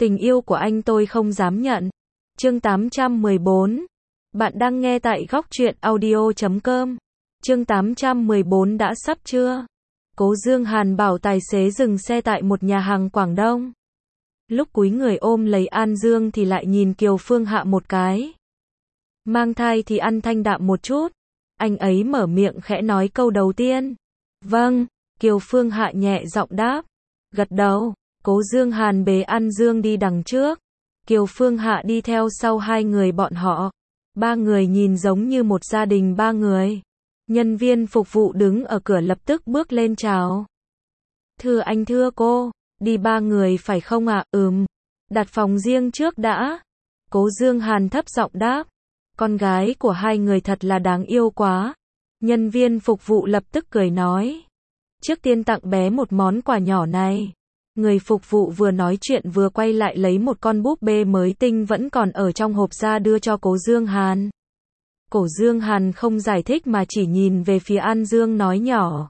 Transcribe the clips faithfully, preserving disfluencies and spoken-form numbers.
Tình yêu của anh tôi không dám nhận. Chương tám trăm mười bốn. Bạn đang nghe tại góc truyện audio chấm com. Chương tám trăm mười bốn đã sắp chưa? Cố Dương Hàn bảo tài xế dừng xe tại một nhà hàng Quảng Đông. Lúc cúi người ôm lấy An Dương thì lại nhìn Kiều Phương Hạ một cái. Mang thai thì ăn thanh đạm một chút. Anh ấy mở miệng khẽ nói câu đầu tiên. Vâng, Kiều Phương Hạ nhẹ giọng đáp. Gật đầu. Cố Dương Hàn bế An Dương đi đằng trước. Kiều Phương Hạ đi theo sau hai người bọn họ. Ba người nhìn giống như một gia đình ba người. Nhân viên phục vụ đứng ở cửa lập tức bước lên chào. Thưa anh thưa cô, đi ba người phải không ạ? À? Ừm. Đặt phòng riêng trước đã. Cố Dương Hàn thấp giọng đáp. Con gái của hai người thật là đáng yêu quá. Nhân viên phục vụ lập tức cười nói. Trước tiên tặng bé một món quà nhỏ này. Người phục vụ vừa nói chuyện vừa quay lại lấy một con búp bê mới tinh vẫn còn ở trong hộp ra đưa cho Cố Dương Hàn. Cố Dương Hàn không giải thích mà chỉ nhìn về phía An Dương nói nhỏ.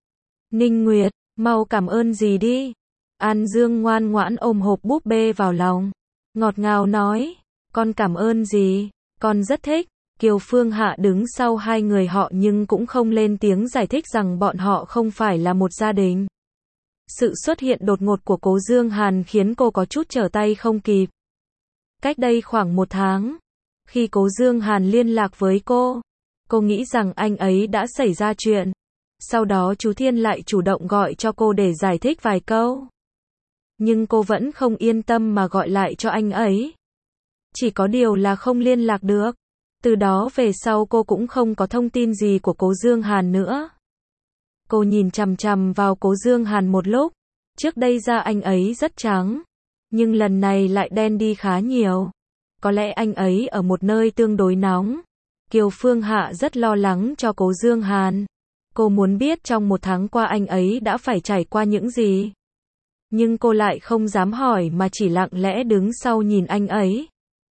Ninh Nguyệt, mau cảm ơn dì đi. An Dương ngoan ngoãn ôm hộp búp bê vào lòng. Ngọt ngào nói, con cảm ơn dì, con rất thích. Kiều Phương Hạ đứng sau hai người họ nhưng cũng không lên tiếng giải thích rằng bọn họ không phải là một gia đình. Sự xuất hiện đột ngột của Cố Dương Hàn khiến cô có chút trở tay không kịp. Cách đây khoảng một tháng, khi Cố Dương Hàn liên lạc với cô, cô nghĩ rằng anh ấy đã xảy ra chuyện. Sau đó chú Thiên lại chủ động gọi cho cô để giải thích vài câu. Nhưng cô vẫn không yên tâm mà gọi lại cho anh ấy. Chỉ có điều là không liên lạc được. Từ đó về sau cô cũng không có thông tin gì của Cố Dương Hàn nữa. Cô nhìn chằm chằm vào Cố Dương Hàn một lúc. Trước đây da anh ấy rất trắng, nhưng lần này lại đen đi khá nhiều. Có lẽ anh ấy ở một nơi tương đối nóng. Kiều Phương Hạ rất lo lắng cho Cố Dương Hàn. Cô muốn biết trong một tháng qua anh ấy đã phải trải qua những gì. Nhưng cô lại không dám hỏi mà chỉ lặng lẽ đứng sau nhìn anh ấy.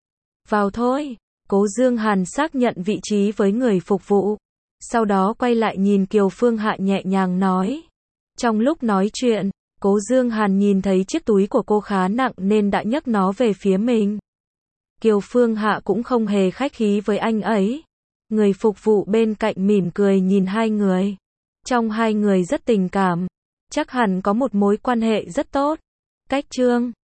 Vào thôi. Cố Dương Hàn xác nhận vị trí với người phục vụ. Sau đó quay lại nhìn Kiều Phương Hạ nhẹ nhàng nói. Trong lúc nói chuyện, Cố Dương Hàn nhìn thấy chiếc túi của cô khá nặng nên đã nhấc nó về phía mình. Kiều Phương Hạ cũng không hề khách khí với anh ấy. Người phục vụ bên cạnh mỉm cười nhìn hai người. Trong hai người rất tình cảm. Chắc hẳn có một mối quan hệ rất tốt. Cách chương